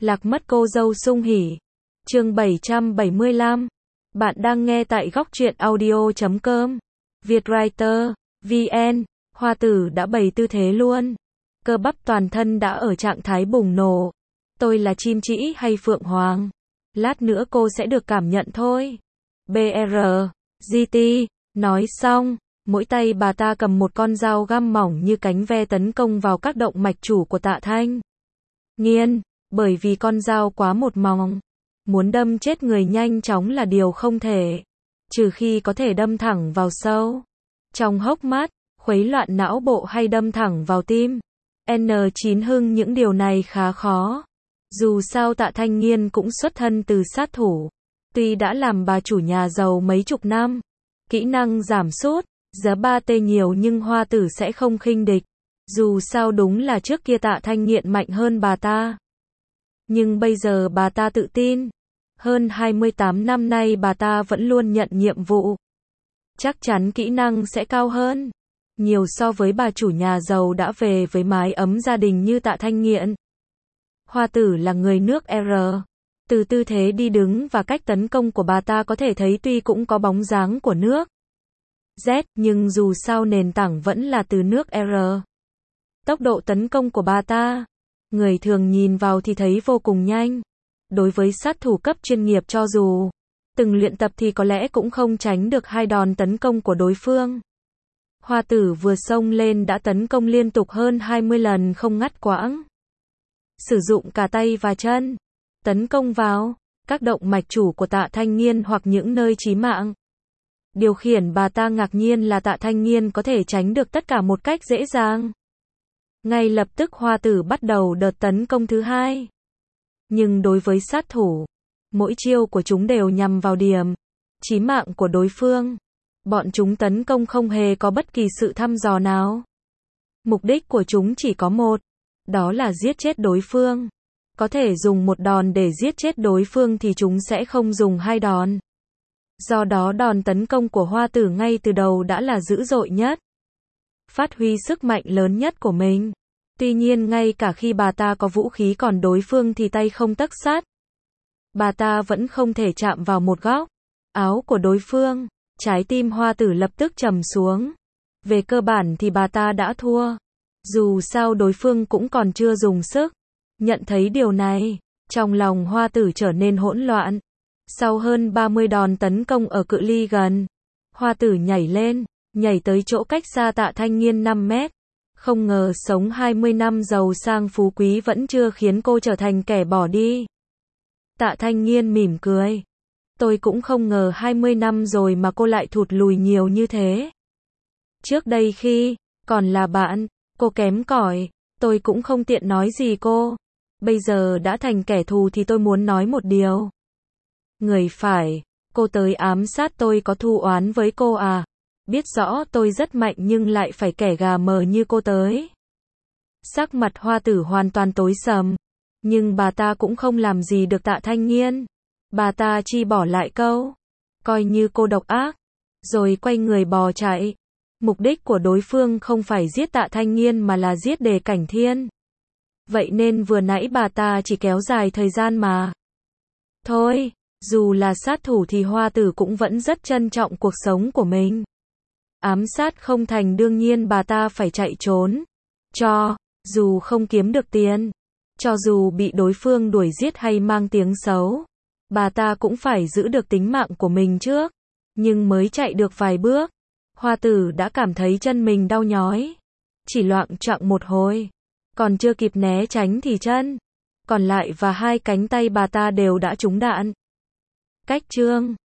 Lạc mất cô dâu sung hỉ. Chương 775. Bạn đang nghe tại góc truyện audio.com. Vietwriter, VN. Hoa tử đã bày tư thế luôn. Cơ bắp toàn thân đã ở trạng thái bùng nổ. Tôi là chim trĩ hay phượng hoàng? Lát nữa cô sẽ được cảm nhận thôi. BR, GT. Nói xong, mỗi tay bà ta cầm một con dao găm mỏng như cánh ve tấn công vào các động mạch chủ của Tạ Thanh Nghiên. Bởi vì con dao quá một mỏng, muốn đâm chết người nhanh chóng là điều không thể. Trừ khi có thể đâm thẳng vào sâu trong hốc mắt, khuấy loạn não bộ hay đâm thẳng vào tim. N9 Hưng những điều này khá khó. Dù sao Tạ Thanh Nghiên cũng xuất thân từ sát thủ. Tuy đã làm bà chủ nhà giàu mấy chục năm, kỹ năng giảm sút, giá 3T nhiều nhưng Hoa tử sẽ không khinh địch. Dù sao đúng là trước kia Tạ Thanh Nghiện mạnh hơn bà ta. Nhưng bây giờ bà ta tự tin. Hơn 28 năm nay bà ta vẫn luôn nhận nhiệm vụ. Chắc chắn kỹ năng sẽ cao hơn nhiều so với bà chủ nhà giàu đã về với mái ấm gia đình như Tạ Thanh Nghiện. Hoa tử là người nước R. Từ tư thế đi đứng và cách tấn công của bà ta có thể thấy tuy cũng có bóng dáng của nước Z, nhưng dù sao nền tảng vẫn là từ nước R. Tốc độ tấn công của bà ta, người thường nhìn vào thì thấy vô cùng nhanh. Đối với sát thủ cấp chuyên nghiệp cho dù từng luyện tập thì có lẽ cũng không tránh được hai đòn tấn công của đối phương. Hoa tử vừa xông lên đã tấn công liên tục hơn 20 lần không ngắt quãng. Sử dụng cả tay và chân, tấn công vào các động mạch chủ của Tạ Thanh Nghiên hoặc những nơi chí mạng. Điều khiển bà ta ngạc nhiên là Tạ Thanh Nghiên có thể tránh được tất cả một cách dễ dàng. Ngay lập tức Hoa tử bắt đầu đợt tấn công thứ hai. Nhưng đối với sát thủ, mỗi chiêu của chúng đều nhằm vào điểm chí mạng của đối phương. Bọn chúng tấn công không hề có bất kỳ sự thăm dò nào. Mục đích của chúng chỉ có một, đó là giết chết đối phương. Có thể dùng một đòn để giết chết đối phương thì chúng sẽ không dùng hai đòn. Do đó đòn tấn công của Hoa tử ngay từ đầu đã là dữ dội nhất. Phát huy sức mạnh lớn nhất của mình. Tuy nhiên ngay cả khi bà ta có vũ khí còn đối phương thì tay không tấc sắt. Bà ta vẫn không thể chạm vào một góc áo của đối phương. Trái tim Hoa tử lập tức trầm xuống. Về cơ bản thì bà ta đã thua. Dù sao đối phương cũng còn chưa dùng sức. Nhận thấy điều này, trong lòng Hoa tử trở nên hỗn loạn. Sau hơn 30 đòn tấn công ở cự ly gần, Hoa tử nhảy lên, nhảy tới chỗ cách xa Tạ Thanh Nghiên 5 mét. Không ngờ sống 20 năm giàu sang phú quý vẫn chưa khiến cô trở thành kẻ bỏ đi. Tạ Thanh Nghiên mỉm cười. Tôi cũng không ngờ 20 năm rồi mà cô lại thụt lùi nhiều như thế. Trước đây khi còn là bạn, cô kém cỏi, tôi cũng không tiện nói gì cô. Bây giờ đã thành kẻ thù thì tôi muốn nói một điều. Người phải, cô tới ám sát tôi có thù oán với cô à? Biết rõ tôi rất mạnh nhưng lại phải kẻ gà mờ như cô tới. Sắc mặt Hoa tử hoàn toàn tối sầm. Nhưng bà ta cũng không làm gì được Tạ Thanh Nghiên. Bà ta chỉ bỏ lại câu, coi như cô độc ác, rồi quay người bò chạy. Mục đích của đối phương không phải giết Tạ Thanh Nghiên mà là giết Đề Cảnh Thiên. Vậy nên vừa nãy bà ta chỉ kéo dài thời gian mà. Thôi, dù là sát thủ thì Hoa tử cũng vẫn rất trân trọng cuộc sống của mình. Ám sát không thành đương nhiên bà ta phải chạy trốn. Cho dù không kiếm được tiền, cho dù bị đối phương đuổi giết hay mang tiếng xấu, bà ta cũng phải giữ được tính mạng của mình trước. Nhưng mới chạy được vài bước, Hoa tử đã cảm thấy chân mình đau nhói. Chỉ loạng choạng một hồi, còn chưa kịp né tránh thì chân còn lại và hai cánh tay bà ta đều đã trúng đạn. Cách chương